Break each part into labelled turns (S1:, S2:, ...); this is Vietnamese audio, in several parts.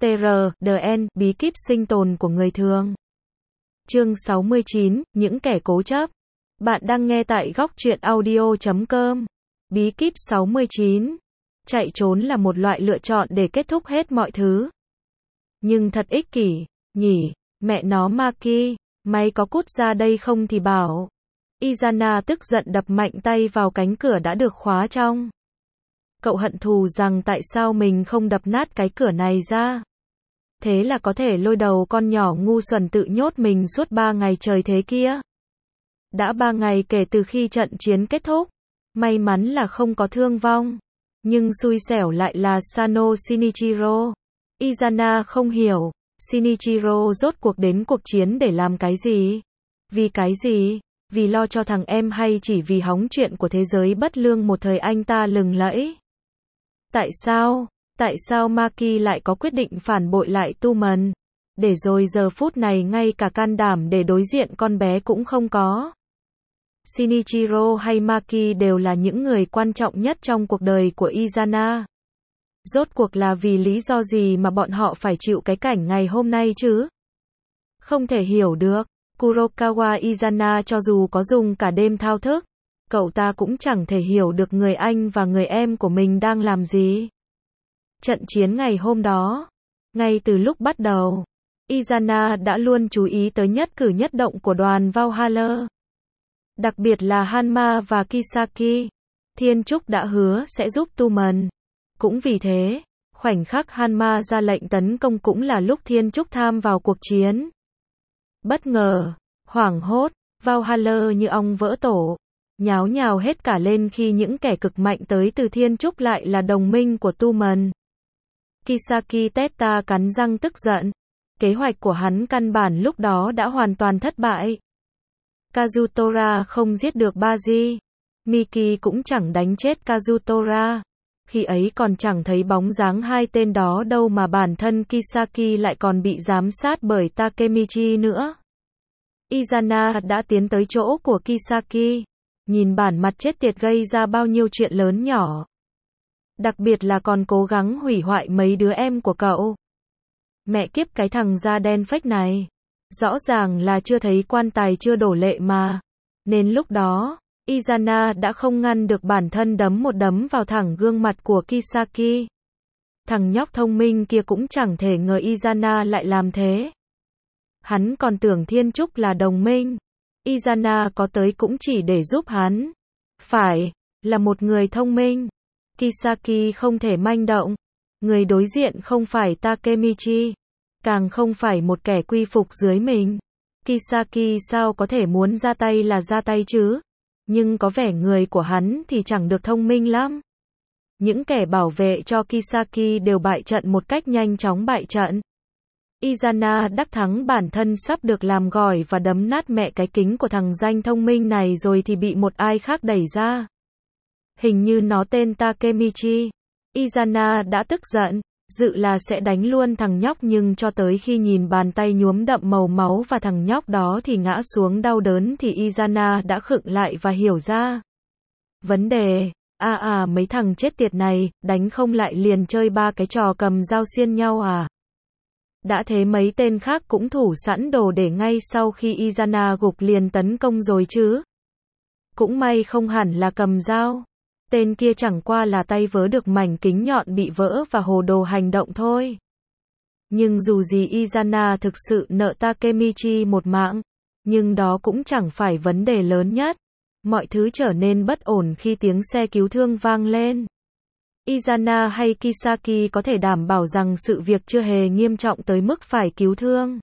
S1: TR, bí kíp sinh tồn của người thường. Chương 69, những kẻ cố chấp. Bạn đang nghe tại góc truyện audio.com. Bí kíp 69. Chạy trốn là một loại lựa chọn để kết thúc hết mọi thứ. Nhưng thật ích kỷ, nhỉ, mẹ nó Maki, mày có cút ra đây không thì bảo. Izana tức giận đập mạnh tay vào cánh cửa đã được khóa trong. Cậu hận thù rằng tại sao mình không đập nát cái cửa này ra. Thế là có thể lôi đầu con nhỏ ngu xuẩn tự nhốt mình suốt 3 ngày trời thế kia. Đã 3 ngày kể từ khi trận chiến kết thúc. May mắn là không có thương vong. Nhưng xui xẻo lại là Sano Shinichiro. Izana không hiểu, Shinichiro rốt cuộc đến cuộc chiến để làm cái gì? Vì cái gì? Vì lo cho thằng em hay chỉ vì hóng chuyện của thế giới bất lương một thời anh ta lừng lẫy? Tại sao? Tại sao Maki lại có quyết định phản bội lại Tumen? Để rồi giờ phút này ngay cả can đảm để đối diện con bé cũng không có. Shinichiro hay Maki đều là những người quan trọng nhất trong cuộc đời của Izana. Rốt cuộc là vì lý do gì mà bọn họ phải chịu cái cảnh ngày hôm nay chứ? Không thể hiểu được. Kurokawa Izana cho dù có dùng cả đêm thao thức, cậu ta cũng chẳng thể hiểu được người anh và người em của mình đang làm gì. Trận chiến ngày hôm đó, ngay từ lúc bắt đầu, Izana đã luôn chú ý tới nhất cử nhất động của đoàn Valhalla. Đặc biệt là Hanma và Kisaki. Thiên Trúc đã hứa sẽ giúp Tumen. Cũng vì thế, khoảnh khắc Hanma ra lệnh tấn công cũng là lúc Thiên Trúc tham vào cuộc chiến. Bất ngờ, hoảng hốt, Valhalla như ong vỡ tổ, nháo nhào hết cả lên khi những kẻ cực mạnh tới từ Thiên Trúc lại là đồng minh của Tumen. Kisaki Teta cắn răng tức giận. Kế hoạch của hắn căn bản lúc đó đã hoàn toàn thất bại. Kazutora không giết được Baji. Miki cũng chẳng đánh chết Kazutora. Khi ấy còn chẳng thấy bóng dáng hai tên đó đâu mà bản thân Kisaki lại còn bị giám sát bởi Takemichi nữa. Izana đã tiến tới chỗ của Kisaki. Nhìn bản mặt chết tiệt gây ra bao nhiêu chuyện lớn nhỏ. Đặc biệt là còn cố gắng hủy hoại mấy đứa em của cậu. Mẹ kiếp cái thằng da đen phách này. Rõ ràng là chưa thấy quan tài chưa đổ lệ mà. Nên lúc đó, Izana đã không ngăn được bản thân đấm một đấm vào thẳng gương mặt của Kisaki. Thằng nhóc thông minh kia cũng chẳng thể ngờ Izana lại làm thế. Hắn còn tưởng Thiên Trúc là đồng minh. Izana có tới cũng chỉ để giúp hắn. Phải, là một người thông minh. Kisaki không thể manh động. Người đối diện không phải Takemichi. Càng không phải một kẻ quy phục dưới mình. Kisaki sao có thể muốn ra tay là ra tay chứ? Nhưng có vẻ người của hắn thì chẳng được thông minh lắm. Những kẻ bảo vệ cho Kisaki đều bại trận một cách nhanh chóng bại trận. Izana đắc thắng bản thân sắp được làm gỏi và đấm nát mẹ cái kính của thằng danh thông minh này rồi thì bị một ai khác đẩy ra. Hình như nó tên Takemichi. Izana đã tức giận, dự là sẽ đánh luôn thằng nhóc nhưng cho tới khi nhìn bàn tay nhuốm đậm màu máu và thằng nhóc đó thì ngã xuống đau đớn thì Izana đã khựng lại và hiểu ra. Vấn đề, mấy thằng chết tiệt này, đánh không lại liền chơi ba cái trò cầm dao xiên nhau à? Đã thế mấy tên khác cũng thủ sẵn đồ để ngay sau khi Izana gục liền tấn công rồi chứ. Cũng may không hẳn là cầm dao. Tên kia chẳng qua là tay vớ được mảnh kính nhọn bị vỡ và hồ đồ hành động thôi. Nhưng dù gì Izana thực sự nợ Takemichi một mạng. Nhưng đó cũng chẳng phải vấn đề lớn nhất. Mọi thứ trở nên bất ổn khi tiếng xe cứu thương vang lên. Izana hay Kisaki có thể đảm bảo rằng sự việc chưa hề nghiêm trọng tới mức phải cứu thương.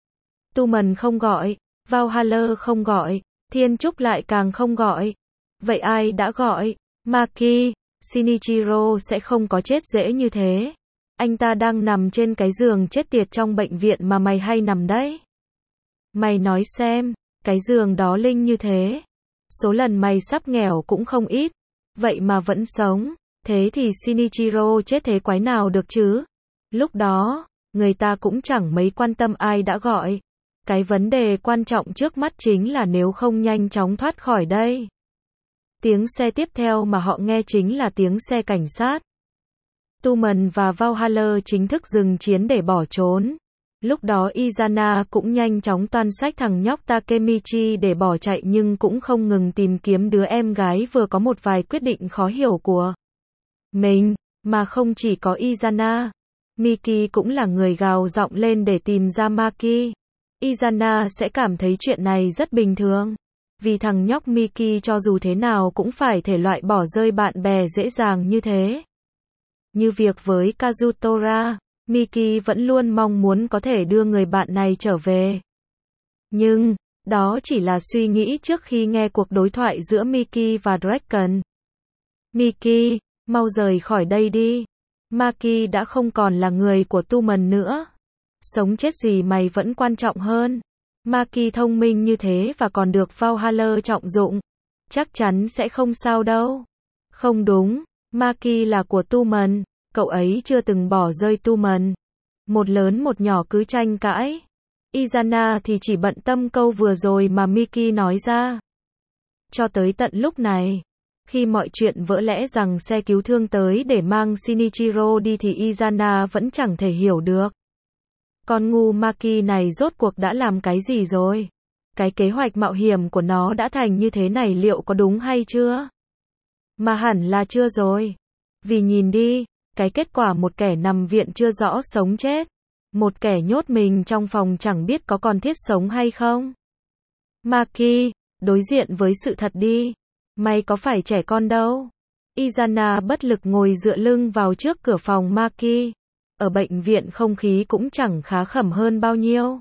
S1: Tumen không gọi, Valhalla không gọi, Thiên Trúc lại càng không gọi. Vậy ai đã gọi? Maki, Shinichiro sẽ không có chết dễ như thế. Anh ta đang nằm trên cái giường chết tiệt trong bệnh viện mà mày hay nằm đấy. Mày nói xem, cái giường đó linh như thế. Số lần mày sắp nghèo cũng không ít. Vậy mà vẫn sống. Thế thì Shinichiro chết thế quái nào được chứ? Lúc đó, người ta cũng chẳng mấy quan tâm ai đã gọi. Cái vấn đề quan trọng trước mắt chính là nếu không nhanh chóng thoát khỏi đây. Tiếng xe tiếp theo mà họ nghe chính là tiếng xe cảnh sát. Tumen và Valhalla chính thức dừng chiến để bỏ trốn. Lúc đó Izana cũng nhanh chóng toan xách thằng nhóc Takemichi để bỏ chạy nhưng cũng không ngừng tìm kiếm đứa em gái vừa có một vài quyết định khó hiểu của mình. Mà không chỉ có Izana, Miki cũng là người gào giọng lên để tìm ra Maki. Izana sẽ cảm thấy chuyện này rất bình thường. Vì thằng nhóc Miki cho dù thế nào cũng phải thể loại bỏ rơi bạn bè dễ dàng như thế. Như việc với Kazutora, Miki vẫn luôn mong muốn có thể đưa người bạn này trở về. Nhưng, đó chỉ là suy nghĩ trước khi nghe cuộc đối thoại giữa Miki và Draken. Miki, mau rời khỏi đây đi. Maki đã không còn là người của Tumen nữa. Sống chết gì mày vẫn quan trọng hơn. Maki thông minh như thế và còn được Valhalla trọng dụng. Chắc chắn sẽ không sao đâu. Không đúng, Maki là của Tumen, cậu ấy chưa từng bỏ rơi Tumen. Một lớn một nhỏ cứ tranh cãi. Izana thì chỉ bận tâm câu vừa rồi mà Miki nói ra. Cho tới tận lúc này, khi mọi chuyện vỡ lẽ rằng xe cứu thương tới để mang Shinichiro đi thì Izana vẫn chẳng thể hiểu được. Con ngu Maki này rốt cuộc đã làm cái gì rồi? Cái kế hoạch mạo hiểm của nó đã thành như thế này liệu có đúng hay chưa? Mà hẳn là chưa rồi. Vì nhìn đi, cái kết quả một kẻ nằm viện chưa rõ sống chết. Một kẻ nhốt mình trong phòng chẳng biết có còn thiết sống hay không. Maki, đối diện với sự thật đi. Mày có phải trẻ con đâu. Izana bất lực ngồi dựa lưng vào trước cửa phòng Maki. Ở bệnh viện không khí cũng chẳng khá khẩm hơn bao nhiêu.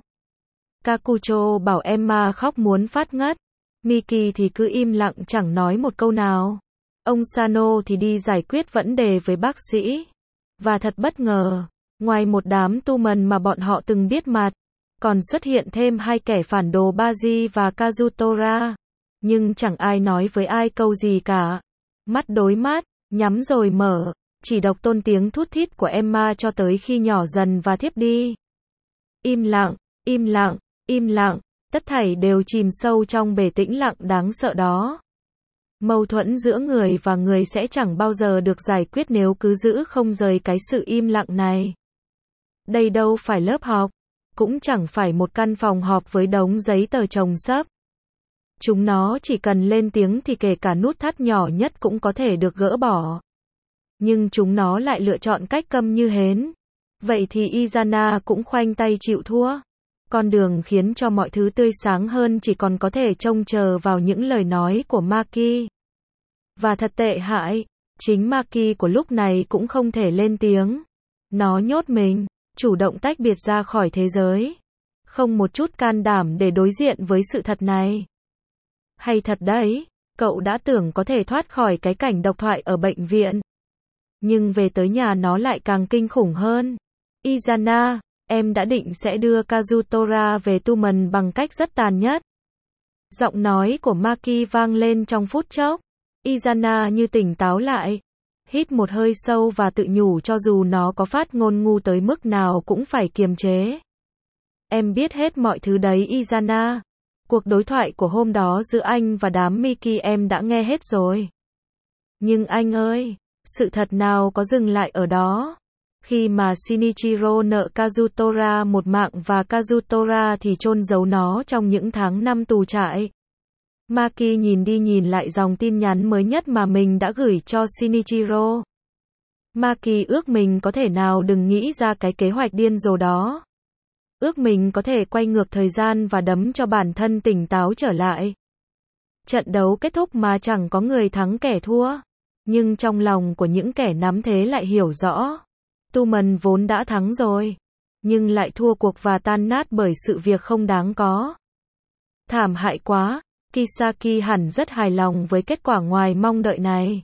S1: Kakucho bảo Emma khóc muốn phát ngất. Miki thì cứ im lặng chẳng nói một câu nào. Ông Sano thì đi giải quyết vấn đề với bác sĩ. Và thật bất ngờ, ngoài một đám Tumen mà bọn họ từng biết mặt, còn xuất hiện thêm hai kẻ phản đồ Baji và Kazutora. Nhưng chẳng ai nói với ai câu gì cả. Mắt đối mắt, nhắm rồi mở, chỉ đọc tôn tiếng thút thít của Emma cho tới khi nhỏ dần và thiếp đi. Im lặng, im lặng, im lặng, tất thảy đều chìm sâu trong bể tĩnh lặng đáng sợ đó. Mâu thuẫn giữa người và người sẽ chẳng bao giờ được giải quyết nếu cứ giữ không rời cái sự im lặng này. Đây đâu phải lớp học, cũng chẳng phải một căn phòng họp với đống giấy tờ chồng xấp. Chúng nó chỉ cần lên tiếng thì kể cả nút thắt nhỏ nhất cũng có thể được gỡ bỏ. Nhưng chúng nó lại lựa chọn cách câm như hến. Vậy thì Izana cũng khoanh tay chịu thua. Con đường khiến cho mọi thứ tươi sáng hơn chỉ còn có thể trông chờ vào những lời nói của Maki. Và thật tệ hại, chính Maki của lúc này cũng không thể lên tiếng. Nó nhốt mình, chủ động tách biệt ra khỏi thế giới. Không một chút can đảm để đối diện với sự thật này. Hay thật đấy, cậu đã tưởng có thể thoát khỏi cái cảnh độc thoại ở bệnh viện. Nhưng về tới nhà nó lại càng kinh khủng hơn. Izana, em đã định sẽ đưa Kazutora về Tumen bằng cách rất tàn nhất. Giọng nói của Maki vang lên trong phút chốc. Izana như tỉnh táo lại. Hít một hơi sâu và tự nhủ cho dù nó có phát ngôn ngu tới mức nào cũng phải kiềm chế. Em biết hết mọi thứ đấy Izana. Cuộc đối thoại của hôm đó giữa anh và đám Miki em đã nghe hết rồi. Nhưng anh ơi, sự thật nào có dừng lại ở đó. Khi mà Shinichiro nợ Kazutora một mạng và Kazutora thì chôn giấu nó trong những tháng năm tù trại. Maki nhìn đi nhìn lại dòng tin nhắn mới nhất mà mình đã gửi cho Shinichiro. Maki ước mình có thể nào đừng nghĩ ra cái kế hoạch điên rồ đó. Ước mình có thể quay ngược thời gian và đấm cho bản thân tỉnh táo trở lại. Trận đấu kết thúc mà chẳng có người thắng kẻ thua. Nhưng trong lòng của những kẻ nắm thế lại hiểu rõ. Tumen vốn đã thắng rồi. Nhưng lại thua cuộc và tan nát bởi sự việc không đáng có. Thảm hại quá, Kisaki hẳn rất hài lòng với kết quả ngoài mong đợi này.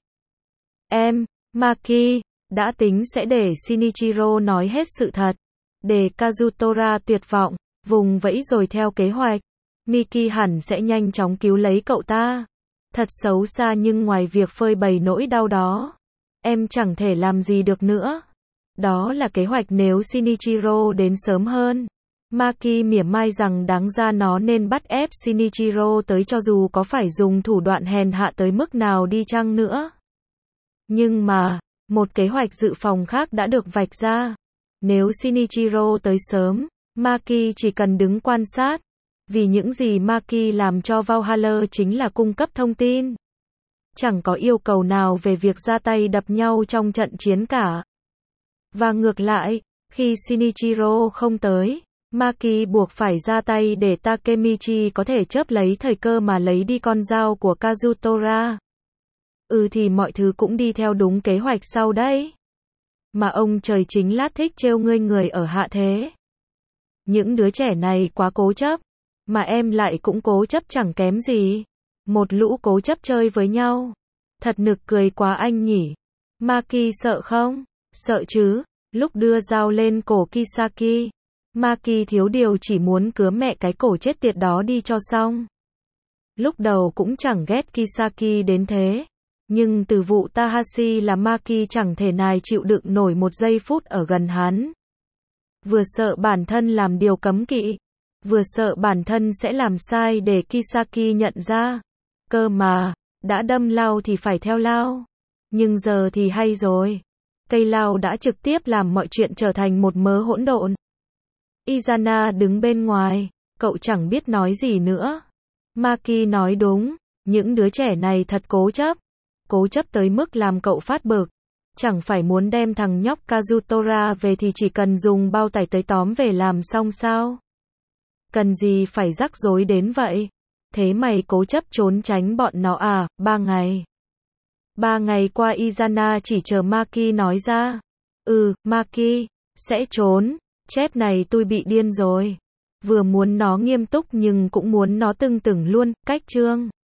S1: Em, Maki, đã tính sẽ để Shinichiro nói hết sự thật. Để Kazutora tuyệt vọng, vùng vẫy rồi theo kế hoạch. Miki hẳn sẽ nhanh chóng cứu lấy cậu ta. Thật xấu xa nhưng ngoài việc phơi bày nỗi đau đó, em chẳng thể làm gì được nữa. Đó là kế hoạch nếu Shinichiro đến sớm hơn. Maki mỉa mai rằng đáng ra nó nên bắt ép Shinichiro tới cho dù có phải dùng thủ đoạn hèn hạ tới mức nào đi chăng nữa. Nhưng mà, Một kế hoạch dự phòng khác đã được vạch ra. Nếu Shinichiro tới sớm, Maki chỉ cần đứng quan sát. Vì những gì Maki làm cho Valhalla chính là cung cấp thông tin. Chẳng có yêu cầu nào về việc ra tay đập nhau trong trận chiến cả. Và ngược lại, khi Shinichiro không tới, Maki buộc phải ra tay để Takemichi có thể chớp lấy thời cơ mà lấy đi con dao của Kazutora. Thì mọi thứ cũng đi theo đúng kế hoạch sau đấy. Mà ông trời chính là thích trêu ngươi người ở hạ thế. Những đứa trẻ này quá cố chấp, mà em lại cũng cố chấp chẳng kém gì. Một lũ cố chấp chơi với nhau. Thật nực cười quá anh nhỉ. Maki sợ không? Sợ chứ. Lúc đưa dao lên cổ Kisaki, Maki thiếu điều chỉ muốn cứa mẹ cái cổ chết tiệt đó đi cho xong. Lúc đầu cũng chẳng ghét Kisaki đến thế. Nhưng từ vụ Tahashi là Maki chẳng thể nào chịu đựng nổi một giây phút ở gần hắn. Vừa sợ bản thân làm điều cấm kỵ, vừa sợ bản thân sẽ làm sai để Kisaki nhận ra. Cơ mà, đã đâm lao thì phải theo lao. Nhưng giờ thì hay rồi. Cây lao đã trực tiếp làm mọi chuyện trở thành một mớ hỗn độn. Izana đứng bên ngoài, cậu chẳng biết nói gì nữa. Maki nói đúng, những đứa trẻ này thật cố chấp. Cố chấp tới mức làm cậu phát bực. Chẳng phải muốn đem thằng nhóc Kazutora về thì chỉ cần dùng bao tải tới tóm về làm xong sao? Cần gì phải rắc rối đến vậy? Thế mày cố chấp trốn tránh bọn nó à? 3 ngày. 3 ngày qua Izana chỉ chờ Maki nói ra. Maki, sẽ trốn. Chép này tôi bị điên rồi. Vừa muốn nó nghiêm túc nhưng cũng muốn nó tưng tửng luôn, cách chương.